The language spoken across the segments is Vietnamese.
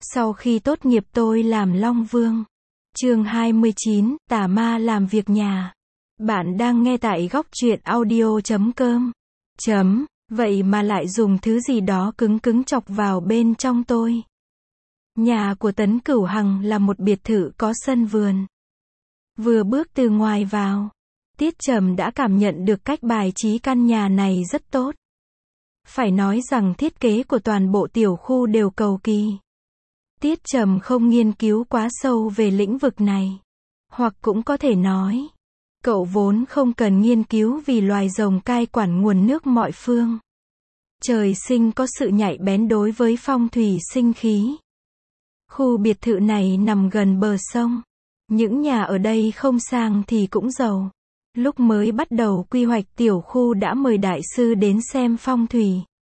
Sau khi tốt nghiệp tôi làm Long Vương. Chương 29, Tà Ma làm việc nhà. Bạn đang nghe tại góc truyện audio.com. Vậy mà lại dùng thứ gì đó cứng cứng chọc vào bên trong tôi. Nhà của Tấn Cửu Hằng là một biệt thự có sân vườn. Vừa bước từ ngoài vào, Tiết Trầm đã cảm nhận được cách bài trí căn nhà này rất tốt. Phải nói rằng thiết kế của toàn bộ tiểu khu đều cầu kỳ. Tiết Trầm không nghiên cứu quá sâu về lĩnh vực này. Hoặc cũng có thể nói, cậu vốn không cần nghiên cứu vì loài rồng cai quản nguồn nước mọi phương. Trời sinh có sự nhạy bén đối với phong thủy sinh khí. Khu biệt thự này nằm gần bờ sông. Những nhà ở đây không sang thì cũng giàu. Lúc mới bắt đầu quy hoạch tiểu khu đã mời đại sư đến xem phong thủy.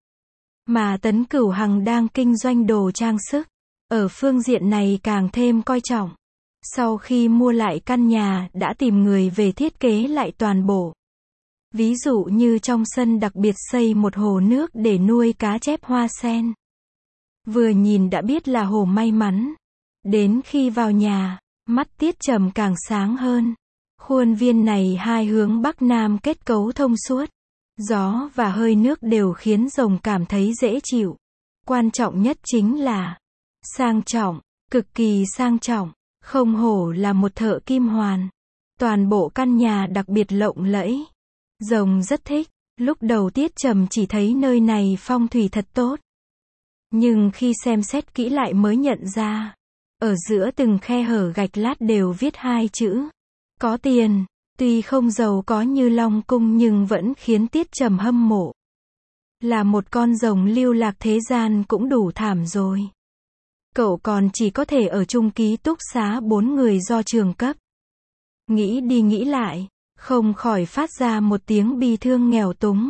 Mà Tấn Cửu Hằng đang kinh doanh đồ trang sức. Ở phương diện này càng thêm coi trọng. Sau khi mua lại căn nhà, đã tìm người về thiết kế lại toàn bộ. Ví dụ như trong sân đặc biệt xây một hồ nước để nuôi cá chép hoa sen. Vừa nhìn đã biết là hồ may mắn. Đến khi vào nhà, mắt Tiết Trầm càng sáng hơn. Khuôn viên này hai hướng Bắc Nam kết cấu thông suốt. Gió và hơi nước đều khiến rồng cảm thấy dễ chịu. Quan trọng nhất chính là sang trọng, cực kỳ sang trọng. Không hổ là một thợ kim hoàn. Toàn bộ căn nhà đặc biệt lộng lẫy. Rồng rất thích. Lúc đầu Tiết Trầm chỉ thấy nơi này phong thủy thật tốt. Nhưng khi xem xét kỹ lại mới nhận ra, ở giữa từng khe hở gạch lát đều viết hai chữ: có tiền. Tuy không giàu có như Long Cung nhưng vẫn khiến Tiết Trầm hâm mộ. Là một con rồng lưu lạc thế gian cũng đủ thảm rồi. Cậu còn chỉ có thể ở chung ký túc xá 4 người do trường cấp. Nghĩ đi nghĩ lại, không khỏi phát ra một tiếng bi thương nghèo túng.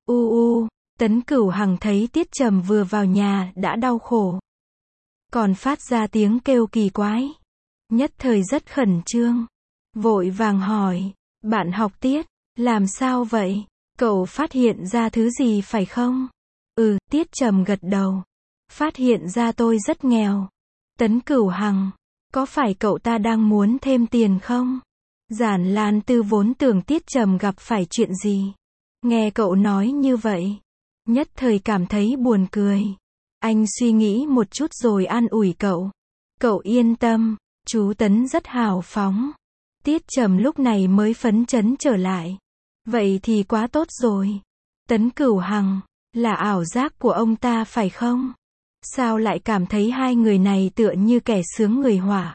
Tấn Cửu Hằng thấy Tiết Trầm vừa vào nhà đã đau khổ. Còn phát ra tiếng kêu kỳ quái. Nhất thời rất khẩn trương. Vội vàng hỏi, bạn học Tiết, làm sao vậy? Cậu phát hiện ra thứ gì phải không? Tiết Trầm gật đầu. Phát hiện ra tôi rất nghèo. Tấn Cửu Hằng, có phải cậu ta đang muốn thêm tiền không? Giản Lan Tư vốn tưởng Tiết Trầm gặp phải chuyện gì. Nghe cậu nói như vậy, nhất thời cảm thấy buồn cười. Anh suy nghĩ một chút rồi an ủi cậu. Cậu yên tâm, chú Tấn rất hào phóng. Tiết Trầm lúc này mới phấn chấn trở lại. Vậy thì quá tốt rồi. Tấn Cửu Hằng, là ảo giác của ông ta phải không? Sao lại cảm thấy hai người này tựa như kẻ sướng người họa?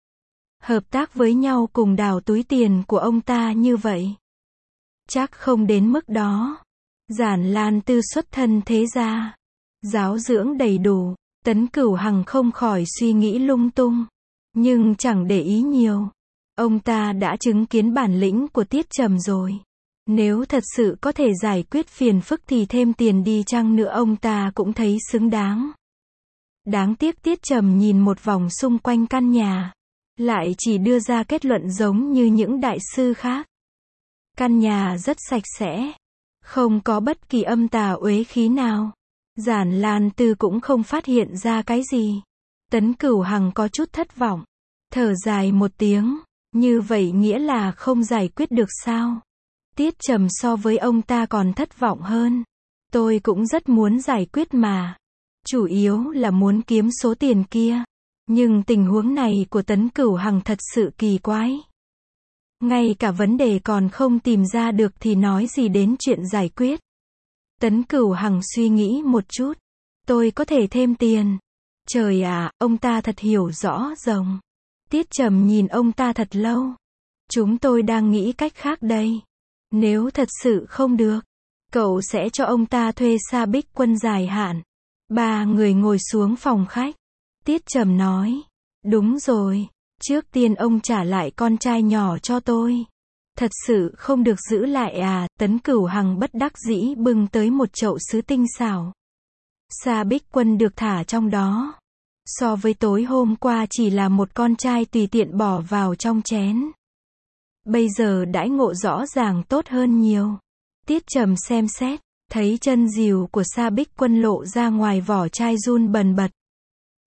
Hợp tác với nhau cùng đào túi tiền của ông ta như vậy? Chắc không đến mức đó. Giản Lan Tư xuất thân thế gia, giáo dưỡng đầy đủ. Tấn Cửu Hằng không khỏi suy nghĩ lung tung. Nhưng chẳng để ý nhiều. Ông ta đã chứng kiến bản lĩnh của Tiết Trầm rồi. Nếu thật sự có thể giải quyết phiền phức thì thêm tiền đi chăng nữa ông ta cũng thấy xứng đáng. Đáng tiếc Tiết Trầm nhìn một vòng xung quanh căn nhà, lại chỉ đưa ra kết luận giống như những đại sư khác. Căn nhà rất sạch sẽ, không có bất kỳ âm tà uế khí nào. Giản Lan Tư cũng không phát hiện ra cái gì. Tấn Cửu Hằng có chút thất vọng, thở dài một tiếng, như vậy nghĩa là không giải quyết được sao? Tiết Trầm so với ông ta còn thất vọng hơn. Tôi cũng rất muốn giải quyết mà. Chủ yếu là muốn kiếm số tiền kia. Nhưng tình huống này của Tấn Cửu Hằng thật sự kỳ quái. Ngay cả vấn đề còn không tìm ra được thì nói gì đến chuyện giải quyết. Tấn Cửu Hằng suy nghĩ một chút. Tôi có thể thêm tiền. Trời ạ, ông ta thật hiểu rõ rồng. Tiết Trầm nhìn ông ta thật lâu. Chúng tôi đang nghĩ cách khác đây. Nếu thật sự không được, cậu sẽ cho ông ta thuê Sa Bích Quân dài hạn. 3 người ngồi xuống phòng khách. Tiết Trầm nói, đúng rồi, trước tiên ông trả lại con trai nhỏ cho tôi. Thật sự không được giữ lại à? Tấn Cửu Hằng bất đắc dĩ bưng tới một chậu sứ tinh xảo. Sa Bích Quân được thả trong đó. So với tối hôm qua chỉ là một con trai tùy tiện bỏ vào trong chén. Bây giờ đãi ngộ rõ ràng tốt hơn nhiều. Tiết Trầm xem xét, thấy chân rìu của Sa Bích Quân lộ ra ngoài vỏ chai run bần bật.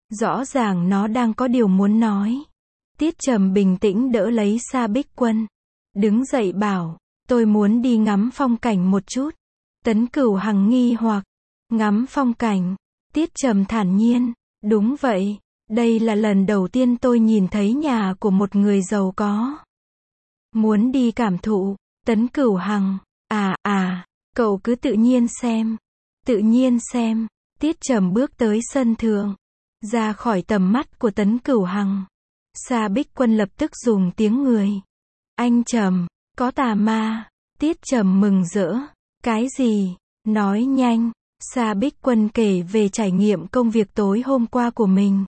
Rõ ràng nó đang có điều muốn nói. Tiết Trầm bình tĩnh đỡ lấy Sa Bích Quân. Đứng dậy bảo, tôi muốn đi ngắm phong cảnh một chút. Tấn Cửu Hằng nghi hoặc, ngắm phong cảnh. Tiết Trầm thản nhiên, đúng vậy, đây là lần đầu tiên tôi nhìn thấy nhà của một người giàu có. Muốn đi cảm thụ. Tấn Cửu Hằng, cậu cứ tự nhiên xem. Tự nhiên xem. Tiết Trầm bước tới sân thượng, ra khỏi tầm mắt của Tấn Cửu Hằng. Sa Bích Quân lập tức dùng tiếng người. Anh Trầm, có tà ma. Tiết Trầm mừng rỡ. Cái gì? Nói nhanh. Sa Bích Quân kể về trải nghiệm công việc tối hôm qua của mình.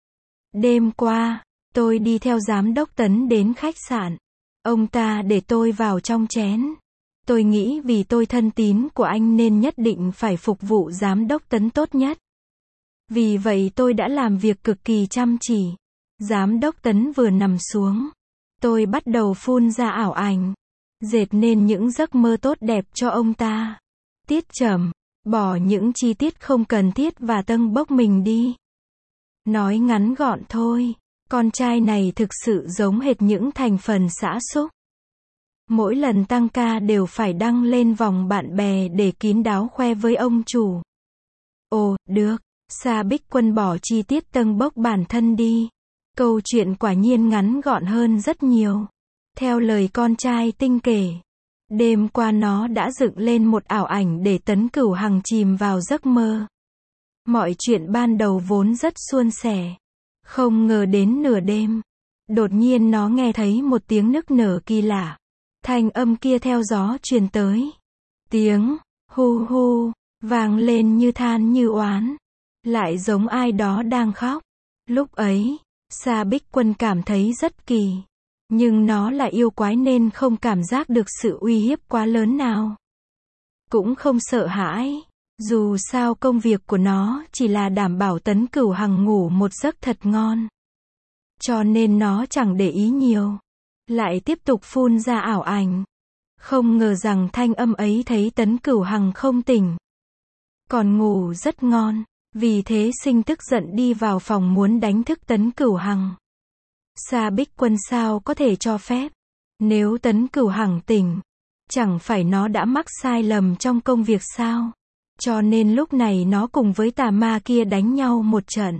Đêm qua, tôi đi theo giám đốc Tấn đến khách sạn. Ông ta để tôi vào trong chén. Tôi nghĩ vì tôi thân tín của anh nên nhất định phải phục vụ giám đốc Tấn tốt nhất. Vì vậy tôi đã làm việc cực kỳ chăm chỉ. Giám đốc Tấn vừa nằm xuống, tôi bắt đầu phun ra ảo ảnh, dệt nên những giấc mơ tốt đẹp cho ông ta. Tiết Trầm, bỏ những chi tiết không cần thiết và tâng bốc mình đi. Nói ngắn gọn thôi, con trai này thực sự giống hệt những thành phần xã xúc. Mỗi lần tăng ca đều phải đăng lên vòng bạn bè để kín đáo khoe với ông chủ. Ồ, được. Sa Bích Quân bỏ chi tiết tâng bốc bản thân đi. Câu chuyện quả nhiên ngắn gọn hơn rất nhiều. Theo lời con trai Tinh kể, đêm qua nó đã dựng lên một ảo ảnh để Tấn Cửu Hằng chìm vào giấc mơ. Mọi chuyện ban đầu vốn rất suôn sẻ. Không ngờ đến nửa đêm, đột nhiên nó nghe thấy một tiếng nức nở kỳ lạ. Thanh âm kia theo gió truyền tới. Tiếng hu hu vang lên như than như oán, lại giống ai đó đang khóc. Lúc ấy, Sa Bích Quân cảm thấy rất kỳ, nhưng nó là yêu quái nên không cảm giác được sự uy hiếp quá lớn nào. Cũng không sợ hãi, dù sao công việc của nó chỉ là đảm bảo Tấn Cửu Hằng ngủ một giấc thật ngon. Cho nên nó chẳng để ý nhiều, lại tiếp tục phun ra ảo ảnh. Không ngờ rằng thanh âm ấy thấy Tấn Cửu Hằng không tỉnh, còn ngủ rất ngon, vì thế sinh tức giận đi vào phòng muốn đánh thức Tấn Cửu Hằng. Sa Bích Quân sao có thể cho phép? Nếu Tấn Cửu Hằng tỉnh, chẳng phải nó đã mắc sai lầm trong công việc sao? Cho nên lúc này nó cùng với tà ma kia đánh nhau một trận.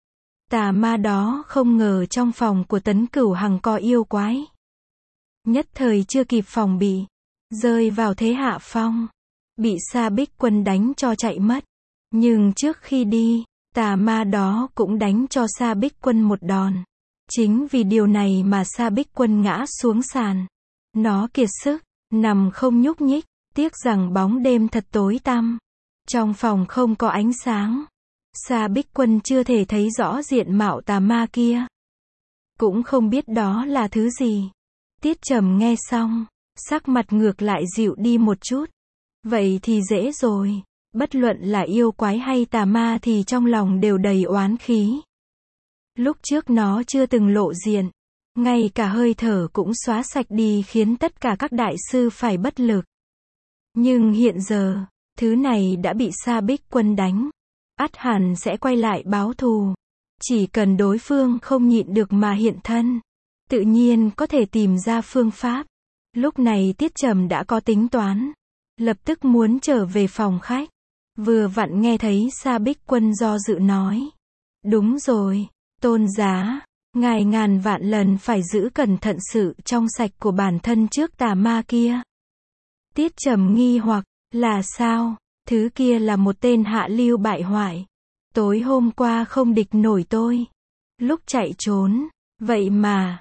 Tà ma đó không ngờ trong phòng của Tấn Cửu Hằng có yêu quái. Nhất thời chưa kịp phòng bị, rơi vào thế hạ phong, bị Sa Bích Quân đánh cho chạy mất. Nhưng trước khi đi, tà ma đó cũng đánh cho Sa Bích Quân một đòn. Chính vì điều này mà Sa Bích Quân ngã xuống sàn. Nó kiệt sức, nằm không nhúc nhích, tiếc rằng bóng đêm thật tối tăm. Trong phòng không có ánh sáng. Sa Bích Quân chưa thể thấy rõ diện mạo tà ma kia. Cũng không biết đó là thứ gì. Tiết Trầm nghe xong, sắc mặt ngược lại dịu đi một chút. Vậy thì dễ rồi. Bất luận là yêu quái hay tà ma thì trong lòng đều đầy oán khí. Lúc trước nó chưa từng lộ diện, ngay cả hơi thở cũng xóa sạch đi khiến tất cả các đại sư phải bất lực. Nhưng hiện giờ, thứ này đã bị Sa Bích Quân đánh, ắt hẳn sẽ quay lại báo thù. Chỉ cần đối phương không nhịn được mà hiện thân, tự nhiên có thể tìm ra phương pháp. Lúc này Tiết Trầm đã có tính toán, lập tức muốn trở về phòng khách. Vừa vặn nghe thấy Sa Bích Quân do dự nói. Đúng rồi, tôn giá, ngài ngàn vạn lần phải giữ cẩn thận sự trong sạch của bản thân trước tà ma kia. Tiết Trầm nghi hoặc, là sao? Thứ kia là một tên hạ lưu bại hoại. Tối hôm qua không địch nổi tôi. Lúc chạy trốn, vậy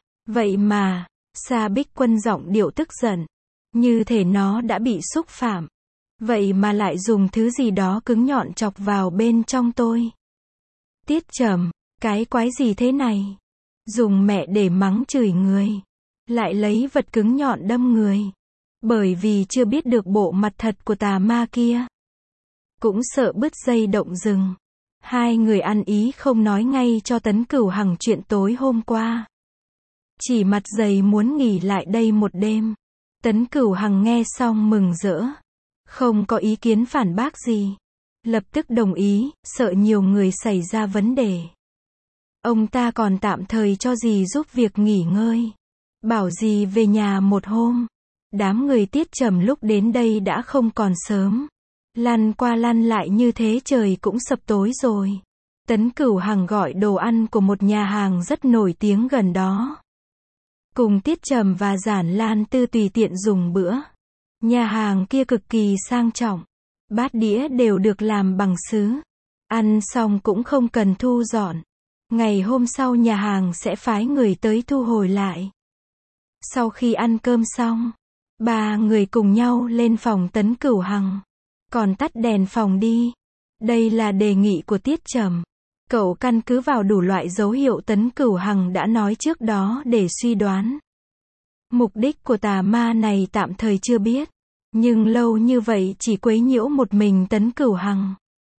mà, Sa Bích Quân giọng điệu tức giận. Như thể nó đã bị xúc phạm. Vậy mà lại dùng thứ gì đó cứng nhọn chọc vào bên trong tôi. Tiết Trầm, cái quái gì thế này? Dùng mẹ để mắng chửi người, lại lấy vật cứng nhọn đâm người. Bởi vì chưa biết được bộ mặt thật của tà ma kia. Cũng sợ bứt dây động rừng. Hai người ăn ý không nói ngay cho Tấn Cửu Hằng chuyện tối hôm qua. Chỉ mặt dày muốn nghỉ lại đây một đêm. Tấn Cửu Hằng nghe xong mừng rỡ. Không có ý kiến phản bác gì. Lập tức đồng ý, sợ nhiều người xảy ra vấn đề. Ông ta còn tạm thời cho dì giúp việc nghỉ ngơi. Bảo dì về nhà một hôm. Đám người Tiết Trầm lúc đến đây đã không còn sớm. Lăn qua lăn lại như thế trời cũng sập tối rồi. Tấn Cửu Hằng gọi đồ ăn của một nhà hàng rất nổi tiếng gần đó. Cùng Tiết Trầm và Giản Lan Tư tùy tiện dùng bữa. Nhà hàng kia cực kỳ sang trọng. Bát đĩa đều được làm bằng sứ. Ăn xong cũng không cần thu dọn. Ngày hôm sau nhà hàng sẽ phái người tới thu hồi lại. Sau khi ăn cơm xong, ba người cùng nhau lên phòng Tấn Cửu Hằng. Còn tắt đèn phòng đi. Đây là đề nghị của Tiết Trầm. Cậu căn cứ vào đủ loại dấu hiệu Tấn Cửu Hằng đã nói trước đó để suy đoán. Mục đích của tà ma này tạm thời chưa biết. Nhưng lâu như vậy chỉ quấy nhiễu một mình Tấn Cửu Hằng.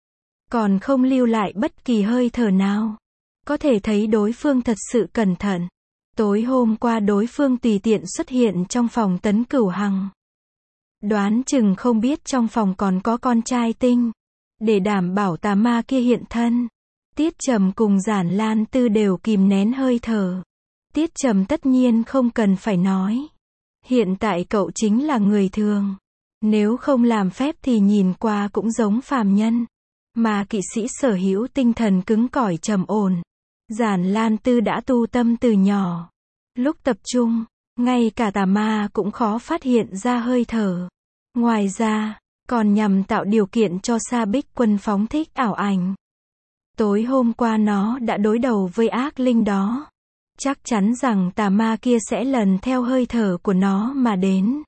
Còn không lưu lại bất kỳ hơi thở nào. Có thể thấy đối phương thật sự cẩn thận. Tối hôm qua đối phương tùy tiện xuất hiện trong phòng Tấn Cửu Hằng. Đoán chừng không biết trong phòng còn có con trai tinh. Để đảm bảo tà ma kia hiện thân. Tiết Trầm cùng Giản Lan Tư đều kìm nén hơi thở. Tiết Trầm tất nhiên không cần phải nói. Hiện tại cậu chính là người thường. Nếu không làm phép thì nhìn qua cũng giống phàm nhân. Mà kỵ sĩ sở hữu tinh thần cứng cỏi trầm ổn. Giản Lan Tư đã tu tâm từ nhỏ. Lúc tập trung, ngay cả tà ma cũng khó phát hiện ra hơi thở. Ngoài ra, còn nhằm tạo điều kiện cho Sa Bích Quân phóng thích ảo ảnh. Tối hôm qua nó đã đối đầu với ác linh đó. Chắc chắn rằng tà ma kia sẽ lần theo hơi thở của nó mà đến.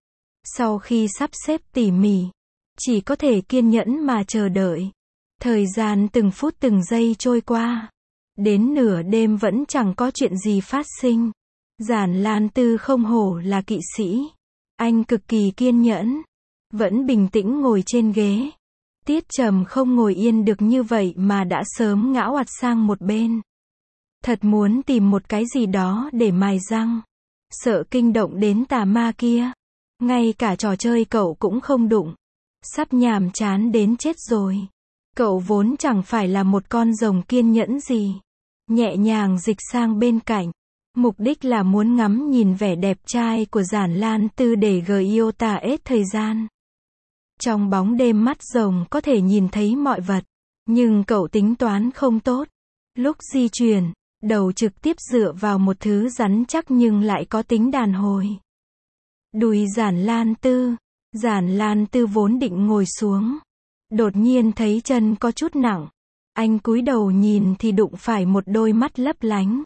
Sau khi sắp xếp tỉ mỉ, chỉ có thể kiên nhẫn mà chờ đợi. Thời gian từng phút từng giây trôi qua. Đến nửa đêm vẫn chẳng có chuyện gì phát sinh. Giản Lan Tư không hổ là kỵ sĩ. Anh cực kỳ kiên nhẫn. Vẫn bình tĩnh ngồi trên ghế. Tiết Trầm không ngồi yên được như vậy mà đã sớm ngã oặt sang một bên. Thật muốn tìm một cái gì đó để mài răng. Sợ kinh động đến tà ma kia. Ngay cả trò chơi cậu cũng không đụng. Sắp nhàm chán đến chết rồi. Cậu vốn chẳng phải là một con rồng kiên nhẫn gì. Nhẹ nhàng dịch sang bên cạnh. Mục đích là muốn ngắm nhìn vẻ đẹp trai của Giản Lan Tư để Giota hết thời gian. Trong bóng đêm mắt rồng có thể nhìn thấy mọi vật. Nhưng cậu tính toán không tốt. Lúc di chuyển, đầu trực tiếp dựa vào một thứ rắn chắc nhưng lại có tính đàn hồi. Đùi Giản Lan Tư. Giản Lan Tư vốn định ngồi xuống. Đột nhiên thấy chân có chút nặng. Anh cúi đầu nhìn thì đụng phải một đôi mắt lấp lánh.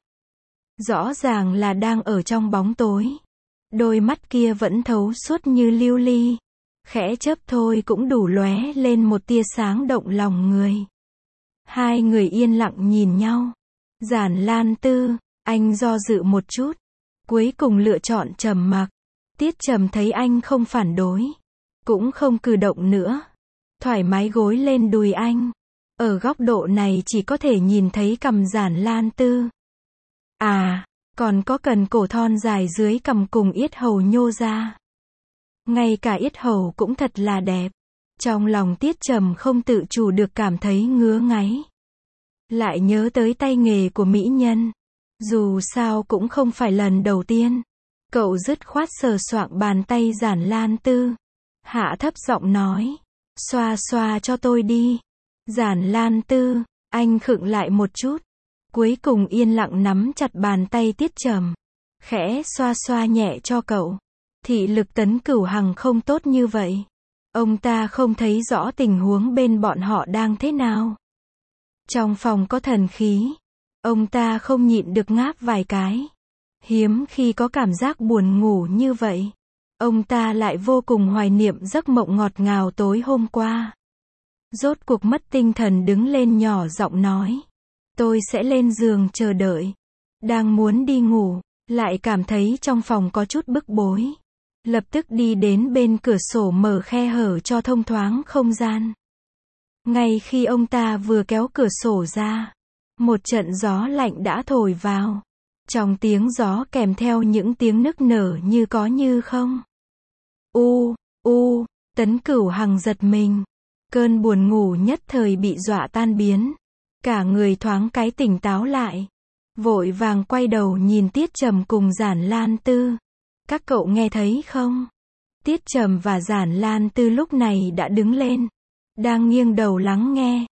Rõ ràng là đang ở trong bóng tối. Đôi mắt kia vẫn thấu suốt như lưu ly. Khẽ chớp thôi cũng đủ lóe lên một tia sáng động lòng người. Hai người yên lặng nhìn nhau. Giản Lan Tư, anh do dự một chút. Cuối cùng lựa chọn trầm mặc. Tiết Trầm thấy anh không phản đối. Cũng không cử động nữa. Thoải mái gối lên đùi anh. Ở góc độ này chỉ có thể nhìn thấy cằm Giản Lan Tư. À, còn có cần cổ thon dài dưới cằm cùng yết hầu nhô ra. Ngay cả yết hầu cũng thật là đẹp. Trong lòng Tiết Trầm không tự chủ được cảm thấy ngứa ngáy. Lại nhớ tới tay nghề của mỹ nhân. Dù sao cũng không phải lần đầu tiên. Cậu dứt khoát sờ soạng bàn tay Giản Lan Tư. Hạ thấp giọng nói. Xoa xoa cho tôi đi. Giản Lan Tư, anh khựng lại một chút. Cuối cùng yên lặng nắm chặt bàn tay Tiết Trầm. Khẽ xoa xoa nhẹ cho cậu. Thị lực Tấn Cửu Hằng không tốt như vậy. Ông ta không thấy rõ tình huống bên bọn họ đang thế nào. Trong phòng có thần khí. Ông ta không nhịn được ngáp vài cái. Hiếm khi có cảm giác buồn ngủ như vậy. Ông ta lại vô cùng hoài niệm giấc mộng ngọt ngào tối hôm qua. Rốt cuộc mất tinh thần đứng lên nhỏ giọng nói. Tôi sẽ lên giường chờ đợi. Đang muốn đi ngủ, lại cảm thấy trong phòng có chút bức bối. Lập tức đi đến bên cửa sổ mở khe hở cho thông thoáng không gian. Ngay khi ông ta vừa kéo cửa sổ ra, một trận gió lạnh đã thổi vào. Trong tiếng gió kèm theo những tiếng nức nở như có như không. Tấn Cửu Hằng giật mình. Cơn buồn ngủ nhất thời bị dọa tan biến. Cả người thoáng cái tỉnh táo lại. Vội vàng quay đầu nhìn Tiết Trầm cùng Giản Lan Tư. Các cậu nghe thấy không? Tiết Trầm và Giản Lan Tư lúc này đã đứng lên. Đang nghiêng đầu lắng nghe.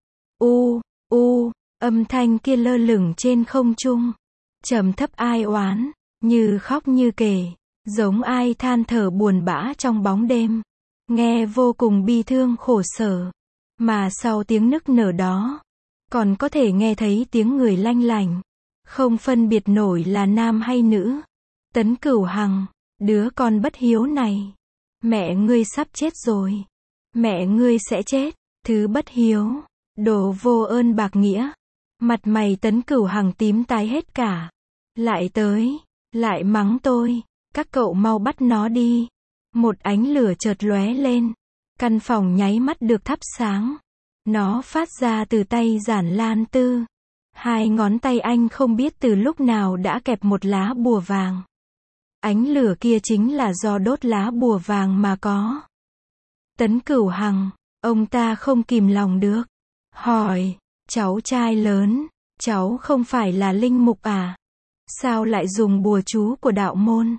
Âm thanh kia lơ lửng trên không trung. Trầm thấp ai oán, như khóc như kể, giống ai than thở buồn bã trong bóng đêm. Nghe vô cùng bi thương khổ sở. Mà sau tiếng nức nở đó, còn có thể nghe thấy tiếng người lanh lảnh. Không phân biệt nổi là nam hay nữ. Tấn Cửu Hằng, đứa con bất hiếu này. Mẹ ngươi sắp chết rồi. Mẹ ngươi sẽ chết. Thứ bất hiếu. Đồ vô ơn bạc nghĩa. Mặt mày Tấn Cửu Hằng tím tái hết cả. Lại tới. Lại mắng tôi. Các cậu mau bắt nó đi. Một ánh lửa chợt lóe lên. Căn phòng nháy mắt được thắp sáng. Nó phát ra từ tay Giản Lan Tư. Hai ngón tay anh không biết từ lúc nào đã kẹp một lá bùa vàng. Ánh lửa kia chính là do đốt lá bùa vàng mà có. Tấn Cửu Hằng, ông ta không kìm lòng được. Hỏi, cháu trai lớn, cháu không phải là linh mục à? Sao lại dùng bùa chú của đạo môn?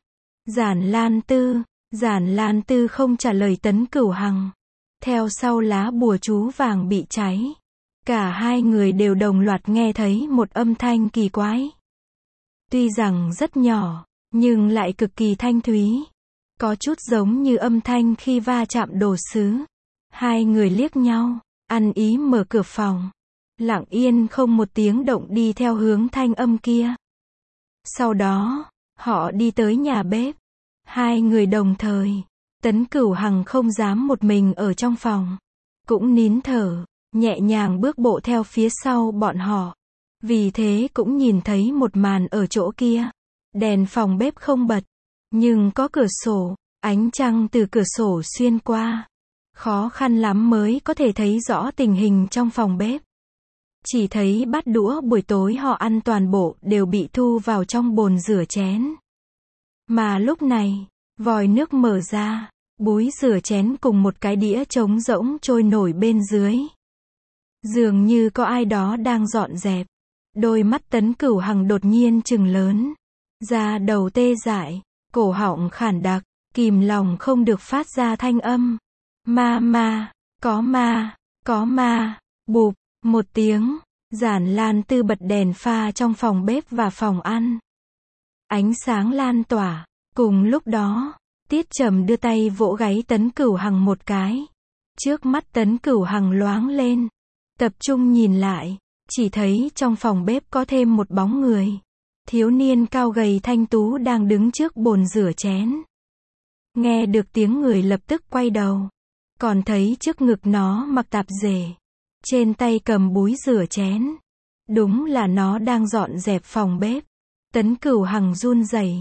Giản Lan Tư không trả lời Tấn Cửu Hằng. Theo sau lá bùa chú vàng bị cháy. Cả hai người đều đồng loạt nghe thấy một âm thanh kỳ quái. Tuy rằng rất nhỏ, nhưng lại cực kỳ thanh thúy. Có chút giống như âm thanh khi va chạm đồ sứ. Hai người liếc nhau, ăn ý mở cửa phòng. Lặng yên không một tiếng động đi theo hướng thanh âm kia. Sau đó, họ đi tới nhà bếp. Hai người đồng thời. Tấn Cửu Hằng không dám một mình ở trong phòng. Cũng nín thở, nhẹ nhàng bước bộ theo phía sau bọn họ. Vì thế cũng nhìn thấy một màn ở chỗ kia. Đèn phòng bếp không bật, nhưng có cửa sổ, ánh trăng từ cửa sổ xuyên qua. Khó khăn lắm mới có thể thấy rõ tình hình trong phòng bếp. Chỉ thấy bát đũa buổi tối họ ăn toàn bộ đều bị thu vào trong bồn rửa chén. Mà lúc này, vòi nước mở ra, búi rửa chén cùng một cái đĩa trống rỗng trôi nổi bên dưới. Dường như có ai đó đang dọn dẹp. Đôi mắt Tấn Cửu Hằng đột nhiên trừng lớn. Da đầu tê dại, cổ họng khản đặc, kìm lòng không được phát ra thanh âm. Có ma, bụp, một tiếng, Giản Lan Tư bật đèn pha trong phòng bếp và phòng ăn. Ánh sáng lan tỏa, cùng lúc đó, Tiết Trầm đưa tay vỗ gáy Tấn Cửu Hằng một cái. Trước mắt Tấn Cửu Hằng loáng lên, tập trung nhìn lại, chỉ thấy trong phòng bếp có thêm một bóng người. Thiếu niên cao gầy thanh tú đang đứng trước bồn rửa chén. Nghe được tiếng người lập tức quay đầu. Còn thấy trước ngực nó mặc tạp dề. Trên tay cầm búi rửa chén. Đúng là nó đang dọn dẹp phòng bếp. Tấn Cửu Hằng run rẩy.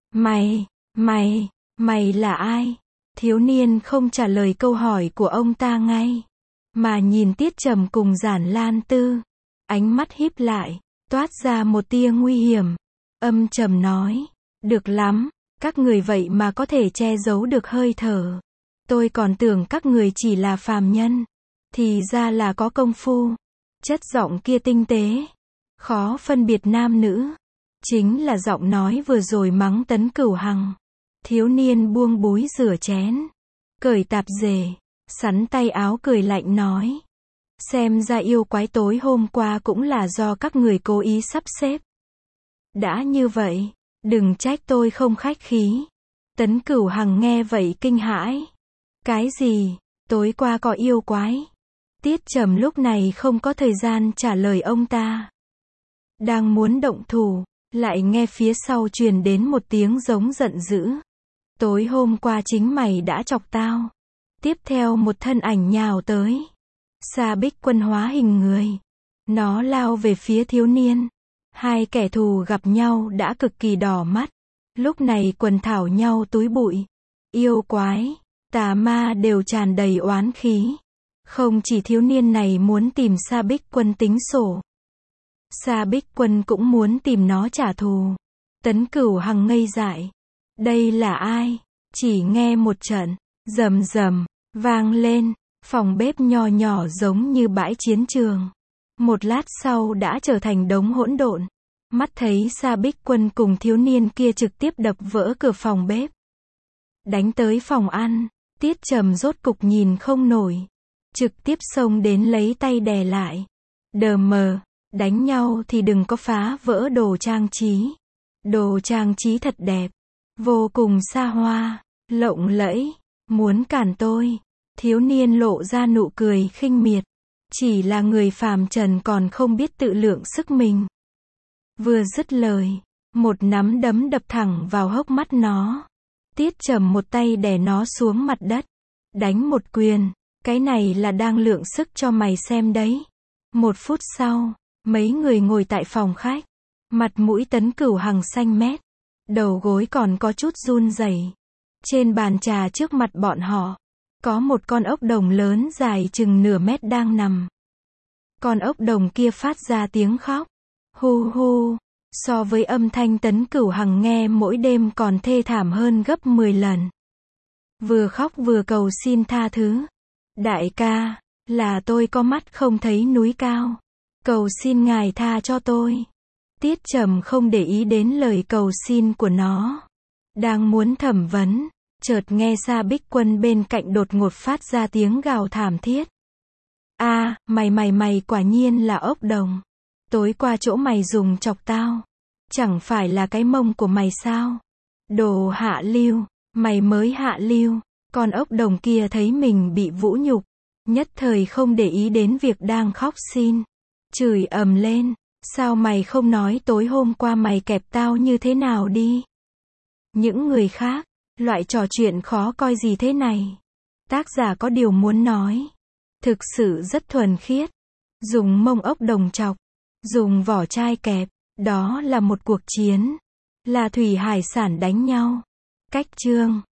Mày là ai? Thiếu niên không trả lời câu hỏi của ông ta ngay. Mà nhìn Tiết Trầm cùng Giản Lan Tư. Ánh mắt híp lại, toát ra một tia nguy hiểm. Âm trầm nói, được lắm, các người vậy mà có thể che giấu được hơi thở. Tôi còn tưởng các người chỉ là phàm nhân. Thì ra là có công phu. Chất giọng kia tinh tế, khó phân biệt nam nữ. Chính là giọng nói vừa rồi mắng Tấn Cửu Hằng. Thiếu niên buông búi rửa chén, cởi tạp dề, sắn tay áo cười lạnh nói. Xem ra yêu quái tối hôm qua cũng là do các người cố ý sắp xếp. Đã như vậy, đừng trách tôi không khách khí. Tấn Cửu Hằng nghe vậy kinh hãi. Cái gì? Tối qua có yêu quái? Tiết Trầm lúc này không có thời gian trả lời ông ta. Đang muốn động thủ, lại nghe phía sau truyền đến một tiếng giống giận dữ. Tối hôm qua chính mày đã chọc tao. Tiếp theo một thân ảnh nhào tới. Sa Bích Quân hóa hình người. Nó lao về phía thiếu niên. Hai kẻ thù gặp nhau đã cực kỳ đỏ mắt. Lúc này quần thảo nhau túi bụi. Yêu quái, tà ma đều tràn đầy oán khí. Không chỉ thiếu niên này muốn tìm Sa Bích Quân tính sổ. Sa Bích Quân cũng muốn tìm nó trả thù. Tấn Cửu Hằng ngây dại. Đây là ai? Chỉ nghe một trận rầm rầm vang lên. Phòng bếp nho nhỏ giống như bãi chiến trường. một lát sau đã trở thành đống hỗn độn. Mắt thấy Sa Bích Quân cùng thiếu niên kia trực tiếp đập vỡ cửa phòng bếp. Đánh tới phòng ăn, Tiết Trầm rốt cục nhìn không nổi. Trực tiếp xông đến lấy tay đè lại. Đờ mờ, đánh nhau thì đừng có phá vỡ đồ trang trí. Đồ trang trí thật đẹp, vô cùng xa hoa, lộng lẫy, muốn cản tôi. Thiếu niên lộ ra nụ cười khinh miệt. Chỉ là người phàm trần còn không biết tự lượng sức mình. Vừa dứt lời, một nắm đấm đập thẳng vào hốc mắt nó. Tiết Trầm một tay đè nó xuống mặt đất. Đánh một quyền, cái này là đang lượng sức cho mày xem đấy. 1 phút sau, mấy người ngồi tại phòng khách. Mặt mũi Tấn Cửu Hằng xanh mét. Đầu gối còn có chút run rẩy. Trên bàn trà trước mặt bọn họ, có một con ốc đồng lớn dài chừng nửa mét đang nằm. Con ốc đồng kia phát ra tiếng khóc. Hu hu. So với âm thanh Tấn Cửu Hằng nghe mỗi đêm còn thê thảm hơn gấp 10 lần. Vừa khóc vừa cầu xin tha thứ. Đại ca, là tôi có mắt không thấy núi cao. Cầu xin ngài tha cho tôi. Tiết Trầm không để ý đến lời cầu xin của nó. Đang muốn thẩm vấn, chợt nghe Sa Bích Quân bên cạnh đột ngột phát ra tiếng gào thảm thiết. A, mày quả nhiên là ốc đồng. Tối qua chỗ mày dùng chọc tao. Chẳng phải là cái mông của mày sao? Đồ hạ lưu, mày mới hạ lưu. Con ốc đồng kia thấy mình bị vũ nhục, nhất thời không để ý đến việc đang khóc xin. Chửi ầm lên, sao mày không nói tối hôm qua mày kẹp tao như thế nào đi? Những người khác, loại trò chuyện khó coi gì thế này? Tác giả có điều muốn nói. Thực sự rất thuần khiết. Dùng mông ốc đồng chọc, dùng vỏ chai kẹp, đó là một cuộc chiến. Là thủy hải sản đánh nhau. Cách chương